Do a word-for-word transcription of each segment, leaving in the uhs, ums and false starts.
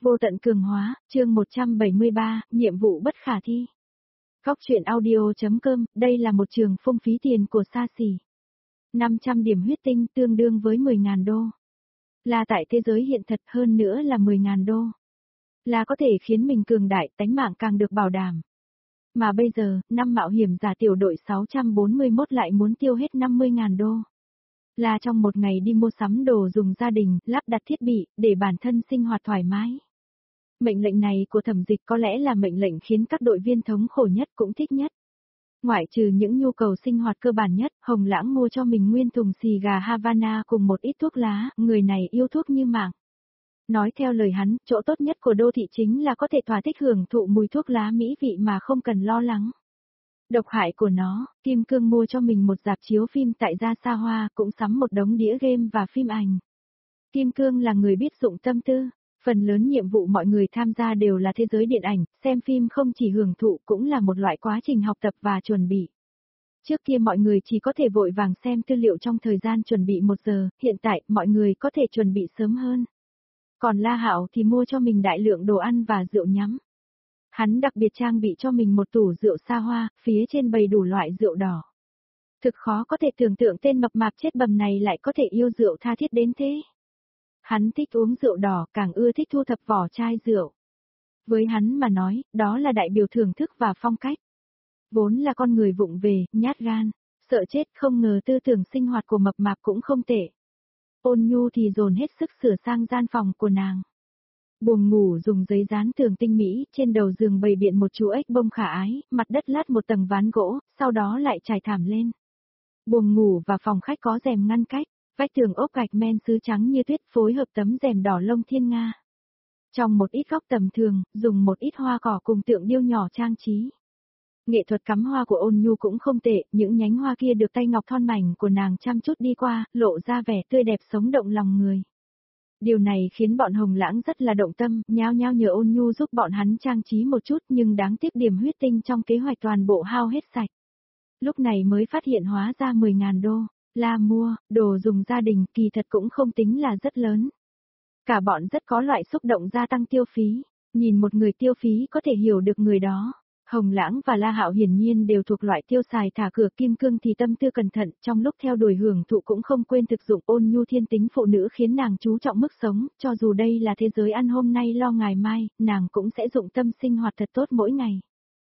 Vô tận cường hóa, chương một trăm bảy mươi ba, nhiệm vụ bất khả thi. Góc truyện audio.com, đây là một trường phung phí tiền của xa xỉ. năm trăm điểm huyết tinh tương đương với mười nghìn đô. Là tại thế giới hiện thật hơn nữa là mười nghìn đô. Là có thể khiến mình cường đại, tánh mạng càng được bảo đảm. Mà bây giờ, năm mạo hiểm giả tiểu đội sáu trăm bốn mươi mốt lại muốn tiêu hết năm mươi nghìn đô. Là trong một ngày đi mua sắm đồ dùng gia đình, lắp đặt thiết bị, để bản thân sinh hoạt thoải mái. Mệnh lệnh này của Thẩm Dịch có lẽ là mệnh lệnh khiến các đội viên thống khổ nhất cũng thích nhất. Ngoại trừ những nhu cầu sinh hoạt cơ bản nhất, Hồng Lãng mua cho mình nguyên thùng xì gà Havana cùng một ít thuốc lá, người này yêu thuốc như mạng. Nói theo lời hắn, chỗ tốt nhất của đô thị chính là có thể thỏa thích hưởng thụ mùi thuốc lá mỹ vị mà không cần lo lắng. Độc hại của nó, Kim Cương mua cho mình một rạp chiếu phim tại gia xa hoa, cũng sắm một đống đĩa game và phim ảnh. Kim Cương là người biết dụng tâm tư. Phần lớn nhiệm vụ mọi người tham gia đều là thế giới điện ảnh, xem phim không chỉ hưởng thụ cũng là một loại quá trình học tập và chuẩn bị. Trước kia mọi người chỉ có thể vội vàng xem tư liệu trong thời gian chuẩn bị một giờ, hiện tại mọi người có thể chuẩn bị sớm hơn. Còn La Hạo thì mua cho mình đại lượng đồ ăn và rượu nhắm. Hắn đặc biệt trang bị cho mình một tủ rượu xa hoa, phía trên bày đủ loại rượu đỏ. Thực khó có thể tưởng tượng tên mập mạp chết bầm này lại có thể yêu rượu tha thiết đến thế. Hắn thích uống rượu đỏ, càng ưa thích thu thập vỏ chai rượu. Với hắn mà nói, đó là đại biểu thưởng thức và phong cách. Vốn là con người vụng về, nhát gan, sợ chết, không ngờ tư tưởng sinh hoạt của mập mạp cũng không tệ. Ôn Nhu thì dồn hết sức sửa sang gian phòng của nàng. Buồng ngủ dùng giấy dán tường tinh mỹ, trên đầu giường bày biện một chú ếch bông khả ái, mặt đất lát một tầng ván gỗ, sau đó lại trải thảm lên. Buồng ngủ và phòng khách có rèm ngăn cách. Vách tường ốp gạch men sứ trắng như tuyết phối hợp tấm rèm đỏ lông thiên nga. Trong một ít góc tầm thường, dùng một ít hoa cỏ cùng tượng điêu nhỏ trang trí. Nghệ thuật cắm hoa của Ôn Nhu cũng không tệ, những nhánh hoa kia được tay ngọc thon mảnh của nàng chăm chút đi qua, lộ ra vẻ tươi đẹp sống động lòng người. Điều này khiến bọn Hồng Lãng rất là động tâm, nhao nhao nhờ Ôn Nhu giúp bọn hắn trang trí một chút, nhưng đáng tiếc điểm huyết tinh trong kế hoạch toàn bộ hao hết sạch. Lúc này mới phát hiện hóa ra mười nghìn đô. La mua, đồ dùng gia đình kỳ thật cũng không tính là rất lớn. Cả bọn rất có loại xúc động gia tăng tiêu phí, nhìn một người tiêu phí có thể hiểu được người đó. Hồng Lãng và La Hạo hiển nhiên đều thuộc loại tiêu xài thả cửa, Kim Cương thì tâm tư cẩn thận, trong lúc theo đuổi hưởng thụ cũng không quên thực dụng. Ôn Nhu thiên tính phụ nữ khiến nàng chú trọng mức sống, cho dù đây là thế giới ăn hôm nay lo ngày mai, nàng cũng sẽ dụng tâm sinh hoạt thật tốt mỗi ngày.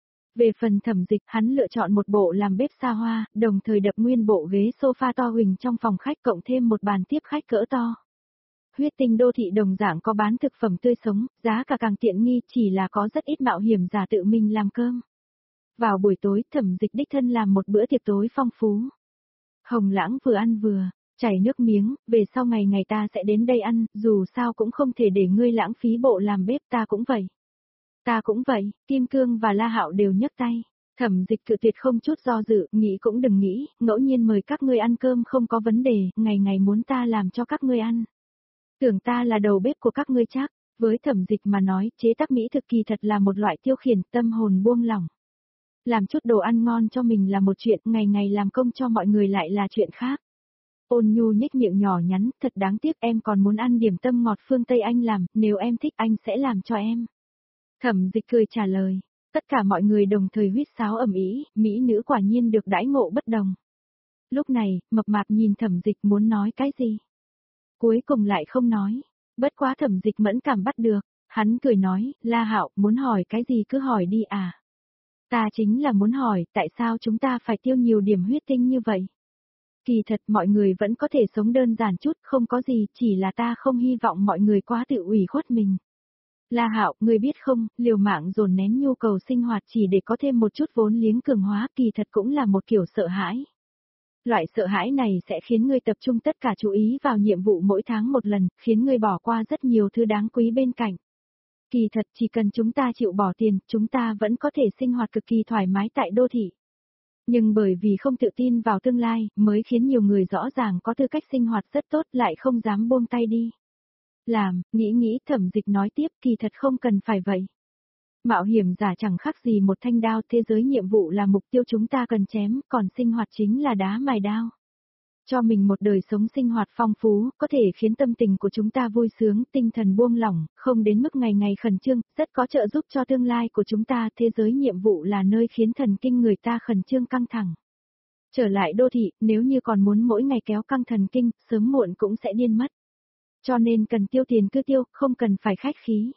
Về phần Thẩm Dịch, hắn lựa chọn một bộ làm bếp xa hoa, đồng thời đập nguyên bộ ghế sofa to huỳnh trong phòng khách cộng thêm một bàn tiếp khách cỡ to. Huyết tinh đô thị đồng dạng có bán thực phẩm tươi sống, giá cả càng tiện nghi, chỉ là có rất ít mạo hiểm giả tự mình làm cơm. Vào buổi tối, Thẩm Dịch đích thân làm một bữa tiệc tối phong phú. Hồng Lãng vừa ăn vừa chảy nước miếng, về sau ngày ngày ta sẽ đến đây ăn, dù sao cũng không thể để ngươi lãng phí bộ làm bếp, ta cũng vậy. Ta cũng vậy, Kim Cương và La Hạo đều nhấc tay. Thẩm Dịch cự tuyệt không chút do dự, nghĩ cũng đừng nghĩ, ngẫu nhiên mời các ngươi ăn cơm không có vấn đề, ngày ngày muốn ta làm cho các ngươi ăn. Tưởng ta là đầu bếp của các ngươi chắc, với Thẩm Dịch mà nói, chế tác mỹ thực kỳ thật là một loại tiêu khiển, tâm hồn buông lỏng. Làm chút đồ ăn ngon cho mình là một chuyện, ngày ngày làm công cho mọi người lại là chuyện khác. Ôn Nhu nhếch miệng nhỏ nhắn, thật đáng tiếc em còn muốn ăn điểm tâm ngọt phương Tây anh làm, nếu em thích anh sẽ làm cho em. Thẩm Dịch cười trả lời, tất cả mọi người đồng thời huýt sáo ầm ĩ, mỹ nữ quả nhiên được đãi ngộ bất đồng. Lúc này, mập mạp nhìn Thẩm Dịch muốn nói cái gì. Cuối cùng lại không nói, bất quá Thẩm Dịch mẫn cảm bắt được, hắn cười nói, La Hạo, muốn hỏi cái gì cứ hỏi đi à. Ta chính là muốn hỏi, tại sao chúng ta phải tiêu nhiều điểm huyết tinh như vậy? Kỳ thật mọi người vẫn có thể sống đơn giản chút, không có gì, chỉ là ta không hy vọng mọi người quá tự ủy khuất mình. La Hạo, ngươi biết không, liều mạng dồn nén nhu cầu sinh hoạt chỉ để có thêm một chút vốn liếng cường hóa, kỳ thật cũng là một kiểu sợ hãi. Loại sợ hãi này sẽ khiến ngươi tập trung tất cả chú ý vào nhiệm vụ mỗi tháng một lần, khiến ngươi bỏ qua rất nhiều thứ đáng quý bên cạnh. Kỳ thật chỉ cần chúng ta chịu bỏ tiền, chúng ta vẫn có thể sinh hoạt cực kỳ thoải mái tại đô thị. Nhưng bởi vì không tự tin vào tương lai, mới khiến nhiều người rõ ràng có tư cách sinh hoạt rất tốt lại không dám buông tay đi. Làm, nghĩ nghĩ Thẩm Dịch nói tiếp, kỳ thật không cần phải vậy. Mạo hiểm giả chẳng khác gì một thanh đao, thế giới nhiệm vụ là mục tiêu chúng ta cần chém, còn sinh hoạt chính là đá mài đao. Cho mình một đời sống sinh hoạt phong phú, có thể khiến tâm tình của chúng ta vui sướng, tinh thần buông lỏng, không đến mức ngày ngày khẩn trương, rất có trợ giúp cho tương lai của chúng ta. Thế giới nhiệm vụ là nơi khiến thần kinh người ta khẩn trương căng thẳng. Trở lại đô thị, nếu như còn muốn mỗi ngày kéo căng thần kinh, sớm muộn cũng sẽ điên mất. Cho nên cần tiêu tiền cứ tiêu, không cần phải khách khí.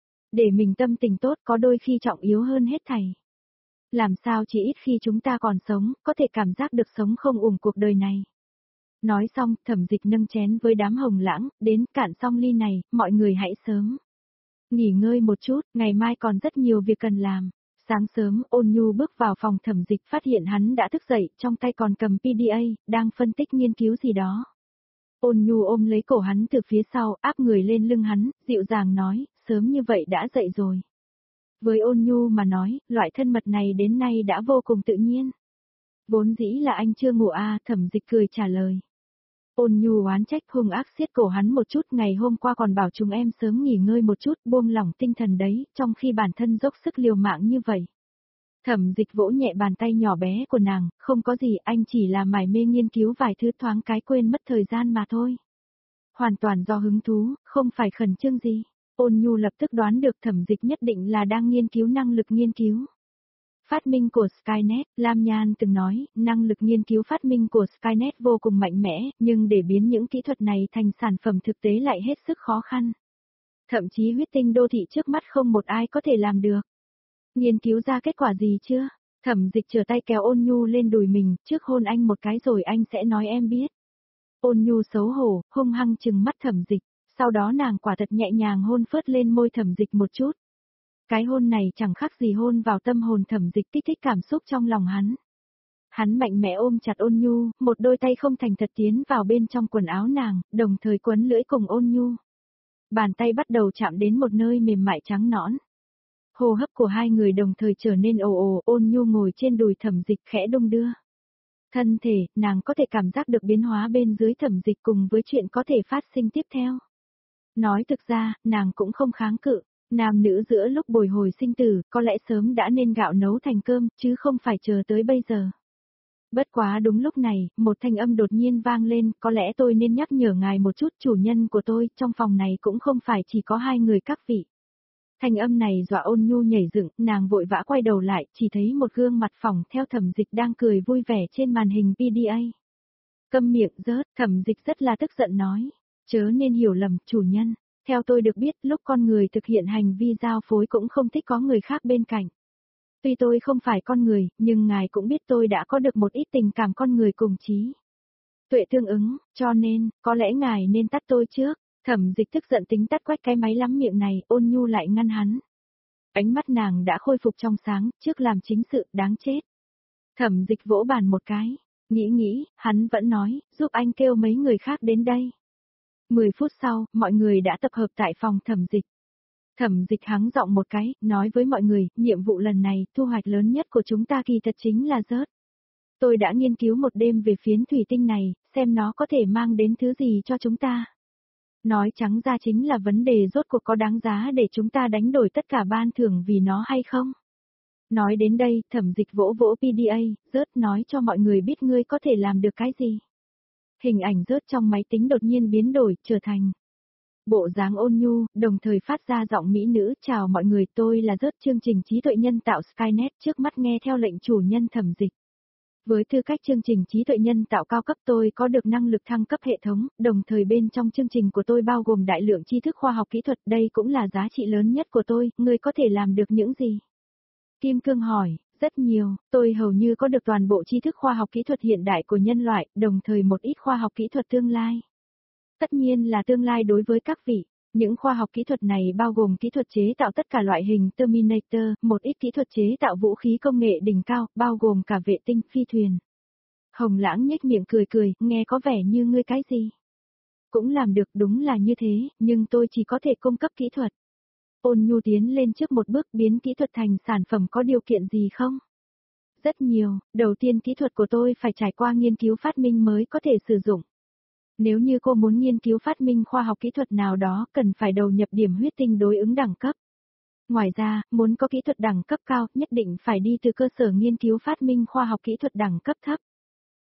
Để mình tâm tình tốt có đôi khi trọng yếu hơn hết thảy. Làm sao chỉ ít khi chúng ta còn sống, có thể cảm giác được sống không uổng cuộc đời này. Nói xong, Thẩm Dịch nâng chén với đám Hồng Lãng, đến cạn xong ly này, mọi người hãy sớm nghỉ ngơi một chút, ngày mai còn rất nhiều việc cần làm. Sáng sớm, Ôn Nhu bước vào phòng Thẩm Dịch phát hiện hắn đã thức dậy, trong tay còn cầm pê đê a, đang phân tích nghiên cứu gì đó. Ôn Nhu ôm lấy cổ hắn từ phía sau, áp người lên lưng hắn, dịu dàng nói, sớm như vậy đã dậy rồi. Với Ôn Nhu mà nói, loại thân mật này đến nay đã vô cùng tự nhiên. Vốn dĩ là anh chưa ngủ à, Thẩm Dịch cười trả lời. Ôn Nhu oán trách hung ác siết cổ hắn một chút, ngày hôm qua còn bảo chúng em sớm nghỉ ngơi một chút, buông lỏng tinh thần đấy, trong khi bản thân dốc sức liều mạng như vậy. Thẩm Dịch vỗ nhẹ bàn tay nhỏ bé của nàng, không có gì, anh chỉ là mải mê nghiên cứu vài thứ thoáng cái quên mất thời gian mà thôi. Hoàn toàn do hứng thú, không phải khẩn trương gì. Ôn Nhu lập tức đoán được Thẩm Dịch nhất định là đang nghiên cứu năng lực nghiên cứu. Phát minh của Skynet, Lam Nhan từng nói, năng lực nghiên cứu phát minh của Skynet vô cùng mạnh mẽ, nhưng để biến những kỹ thuật này thành sản phẩm thực tế lại hết sức khó khăn. Thậm chí huyết tinh đô thị trước mắt không một ai có thể làm được. Nghiên cứu ra kết quả gì chưa? Thẩm Dịch trở tay kéo Ôn Nhu lên đùi mình, trước hôn anh một cái rồi anh sẽ nói em biết. Ôn Nhu xấu hổ, hung hăng trừng mắt Thẩm Dịch, sau đó nàng quả thật nhẹ nhàng hôn phớt lên môi Thẩm Dịch một chút. Cái hôn này chẳng khác gì hôn vào tâm hồn Thẩm Dịch, kích thích cảm xúc trong lòng hắn. Hắn mạnh mẽ ôm chặt Ôn Nhu, một đôi tay không thành thật tiến vào bên trong quần áo nàng, đồng thời quấn lưỡi cùng Ôn Nhu. Bàn tay bắt đầu chạm đến một nơi mềm mại trắng nõn. Hô hấp của hai người đồng thời trở nên ồ ồ, Ôn Nhu ngồi trên đùi Thẩm Dịch khẽ đung đưa. Thân thể, nàng có thể cảm giác được biến hóa bên dưới Thẩm Dịch cùng với chuyện có thể phát sinh tiếp theo. Nói thực ra, nàng cũng không kháng cự. Nam nữ giữa lúc bồi hồi sinh tử, có lẽ sớm đã nên gạo nấu thành cơm, chứ không phải chờ tới bây giờ. Bất quá đúng lúc này, một thanh âm đột nhiên vang lên, có lẽ tôi nên nhắc nhở ngài một chút, chủ nhân của tôi, trong phòng này cũng không phải chỉ có hai người các vị. Thanh âm này dọa Ôn Nhu nhảy dựng, nàng vội vã quay đầu lại, chỉ thấy một gương mặt phẳng theo Thẩm Dịch đang cười vui vẻ trên màn hình pê đê a. Câm miệng rớt, Thẩm Dịch rất là tức giận nói, chớ nên hiểu lầm, chủ nhân. Theo tôi được biết, lúc con người thực hiện hành vi giao phối cũng không thích có người khác bên cạnh. Tuy tôi không phải con người, nhưng ngài cũng biết tôi đã có được một ít tình cảm con người cùng chí tuệ tương ứng, cho nên, có lẽ ngài nên tắt tôi trước. Thẩm Dịch tức giận tính tắt quách cái máy lắm miệng này, Ôn Nhu lại ngăn hắn. Ánh mắt nàng đã khôi phục trong sáng, trước làm chính sự, đáng chết. Thẩm Dịch vỗ bàn một cái, nghĩ nghĩ, hắn vẫn nói, giúp anh kêu mấy người khác đến đây. Mười phút sau, mọi người đã tập hợp tại phòng Thẩm Dịch. Thẩm Dịch hắng giọng một cái, nói với mọi người, nhiệm vụ lần này, thu hoạch lớn nhất của chúng ta kỳ thật chính là rớt. Tôi đã nghiên cứu một đêm về phiến thủy tinh này, xem nó có thể mang đến thứ gì cho chúng ta. Nói trắng ra chính là vấn đề rốt cuộc có đáng giá để chúng ta đánh đổi tất cả ban thưởng vì nó hay không. Nói đến đây, Thẩm Dịch vỗ vỗ pê đê a, rớt nói cho mọi người biết ngươi có thể làm được cái gì. Hình ảnh rớt trong máy tính đột nhiên biến đổi, trở thành bộ dáng Ôn Nhu, đồng thời phát ra giọng mỹ nữ, chào mọi người, tôi là rớt chương trình trí tuệ nhân tạo Skynet, trước mắt nghe theo lệnh chủ nhân Thẩm Dịch. Với tư cách chương trình trí tuệ nhân tạo cao cấp tôi có được năng lực thăng cấp hệ thống, đồng thời bên trong chương trình của tôi bao gồm đại lượng tri thức khoa học kỹ thuật, đây cũng là giá trị lớn nhất của tôi, ngươi có thể làm được những gì? Kim Cương hỏi, rất nhiều, tôi hầu như có được toàn bộ tri thức khoa học kỹ thuật hiện đại của nhân loại, đồng thời một ít khoa học kỹ thuật tương lai. Tất nhiên là tương lai đối với các vị. Những khoa học kỹ thuật này bao gồm kỹ thuật chế tạo tất cả loại hình Terminator, một ít kỹ thuật chế tạo vũ khí công nghệ đỉnh cao, bao gồm cả vệ tinh, phi thuyền. Hồng Lãng nhếch miệng cười cười, nghe có vẻ như ngươi cái gì? Cũng làm được, đúng là như thế, nhưng tôi chỉ có thể cung cấp kỹ thuật. Ôn Nhu tiến lên trước một bước, biến kỹ thuật thành sản phẩm có điều kiện gì không? Rất nhiều, đầu tiên kỹ thuật của tôi phải trải qua nghiên cứu phát minh mới có thể sử dụng. Nếu như cô muốn nghiên cứu phát minh khoa học kỹ thuật nào đó, cần phải đầu nhập điểm huyết tinh đối ứng đẳng cấp. Ngoài ra, muốn có kỹ thuật đẳng cấp cao, nhất định phải đi từ cơ sở nghiên cứu phát minh khoa học kỹ thuật đẳng cấp thấp.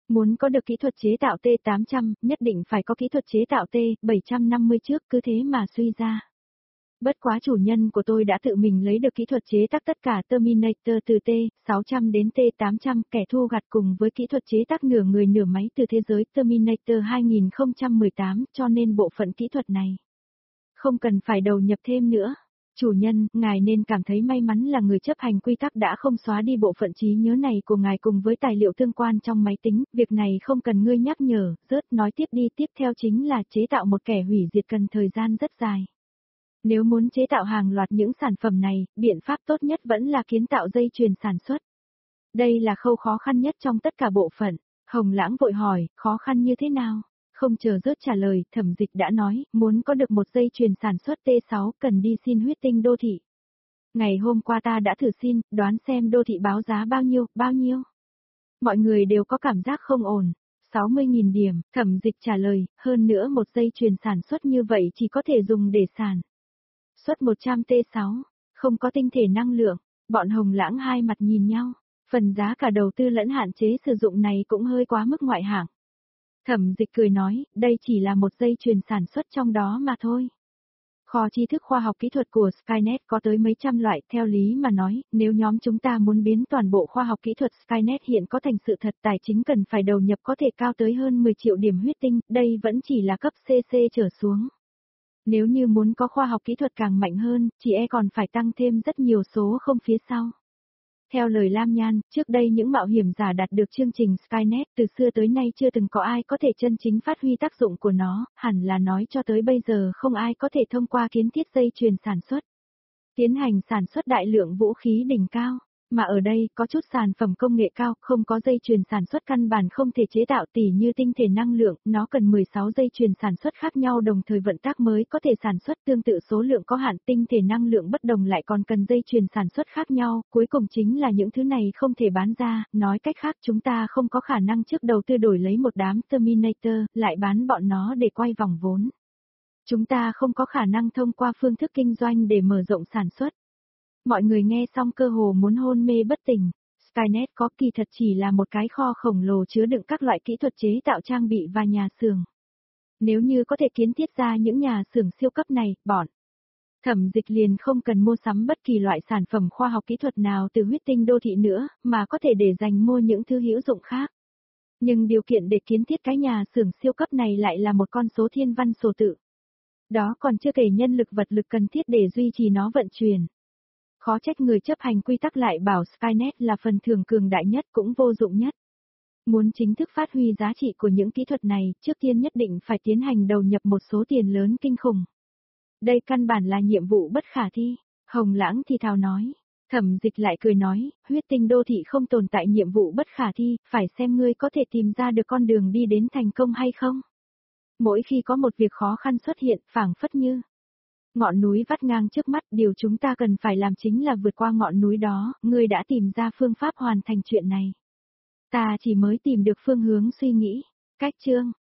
Muốn có được kỹ thuật chế tạo T tám trăm, nhất định phải có kỹ thuật chế tạo T bảy trăm năm mươi trước, cứ thế mà suy ra. Bất quá chủ nhân của tôi đã tự mình lấy được kỹ thuật chế tác tất cả Terminator từ T sáu trăm đến T tám trăm, kẻ thu gặt cùng với kỹ thuật chế tác nửa người nửa máy từ thế giới Terminator hai không một tám, cho nên bộ phận kỹ thuật này không cần phải đầu nhập thêm nữa. Chủ nhân, ngài nên cảm thấy may mắn là người chấp hành quy tắc đã không xóa đi bộ phận trí nhớ này của ngài cùng với tài liệu tương quan trong máy tính, việc này không cần ngươi nhắc nhở, rớt nói tiếp đi. Tiếp theo chính là chế tạo một kẻ hủy diệt cần thời gian rất dài. Nếu muốn chế tạo hàng loạt những sản phẩm này, biện pháp tốt nhất vẫn là kiến tạo dây chuyền sản xuất. Đây là khâu khó khăn nhất trong tất cả bộ phận. Hồng Lãng vội hỏi, khó khăn như thế nào? Không chờ rớt trả lời, Thẩm Dịch đã nói, muốn có được một dây chuyền sản xuất T sáu cần đi xin huyết tinh đô thị. Ngày hôm qua ta đã thử xin, đoán xem đô thị báo giá bao nhiêu, bao nhiêu? Mọi người đều có cảm giác không ổn. sáu mươi nghìn điểm, Thẩm Dịch trả lời, hơn nữa một dây chuyền sản xuất như vậy chỉ có thể dùng để sản xuất một trăm T sáu, không có tinh thể năng lượng. Bọn Hồng Lãng hai mặt nhìn nhau, phần giá cả đầu tư lẫn hạn chế sử dụng này cũng hơi quá mức ngoại hạng. Thẩm Dịch cười nói, đây chỉ là một dây chuyền sản xuất trong đó mà thôi. Kho tri thức khoa học kỹ thuật của Skynet có tới mấy trăm loại, theo lý mà nói, nếu nhóm chúng ta muốn biến toàn bộ khoa học kỹ thuật Skynet hiện có thành sự thật, tài chính cần phải đầu nhập có thể cao tới hơn mười triệu điểm huyết tinh, đây vẫn chỉ là cấp xê xê trở xuống. Nếu như muốn có khoa học kỹ thuật càng mạnh hơn, chỉ e còn phải tăng thêm rất nhiều số không phía sau. Theo lời Lam Nhan, trước đây những mạo hiểm giả đạt được chương trình Skynet từ xưa tới nay chưa từng có ai có thể chân chính phát huy tác dụng của nó, hẳn là nói cho tới bây giờ không ai có thể thông qua kiến thiết dây chuyền sản xuất, tiến hành sản xuất đại lượng vũ khí đỉnh cao. Mà ở đây, có chút sản phẩm công nghệ cao, không có dây chuyền sản xuất căn bản không thể chế tạo, tỉ như tinh thể năng lượng, nó cần mười sáu dây chuyền sản xuất khác nhau đồng thời vận tác mới có thể sản xuất, tương tự số lượng có hạn, tinh thể năng lượng bất đồng lại còn cần dây chuyền sản xuất khác nhau, cuối cùng chính là những thứ này không thể bán ra, nói cách khác chúng ta không có khả năng trước đầu tư đổi lấy một đám Terminator, lại bán bọn nó để quay vòng vốn. Chúng ta không có khả năng thông qua phương thức kinh doanh để mở rộng sản xuất. Mọi người nghe xong cơ hồ muốn hôn mê bất tỉnh. Skynet có kỳ thật chỉ là một cái kho khổng lồ chứa đựng các loại kỹ thuật chế tạo trang bị và nhà xưởng. Nếu như có thể kiến thiết ra những nhà xưởng siêu cấp này, bọn Thẩm Dịch liền không cần mua sắm bất kỳ loại sản phẩm khoa học kỹ thuật nào từ huyết tinh đô thị nữa, mà có thể để dành mua những thứ hữu dụng khác. Nhưng điều kiện để kiến thiết cái nhà xưởng siêu cấp này lại là một con số thiên văn số tự. Đó còn chưa kể nhân lực vật lực cần thiết để duy trì nó vận chuyển. Khó trách người chấp hành quy tắc lại bảo Skynet là phần thưởng cường đại nhất cũng vô dụng nhất. Muốn chính thức phát huy giá trị của những kỹ thuật này, trước tiên nhất định phải tiến hành đầu nhập một số tiền lớn kinh khủng. Đây căn bản là nhiệm vụ bất khả thi, Hồng Lãng thì thào nói. Thẩm Dịch lại cười nói, huyết tinh đô thị không tồn tại nhiệm vụ bất khả thi, phải xem ngươi có thể tìm ra được con đường đi đến thành công hay không. Mỗi khi có một việc khó khăn xuất hiện, phảng phất như ngọn núi vắt ngang trước mắt, điều chúng ta cần phải làm chính là vượt qua ngọn núi đó, ngươi đã tìm ra phương pháp hoàn thành chuyện này. Ta chỉ mới tìm được phương hướng suy nghĩ. Cách chương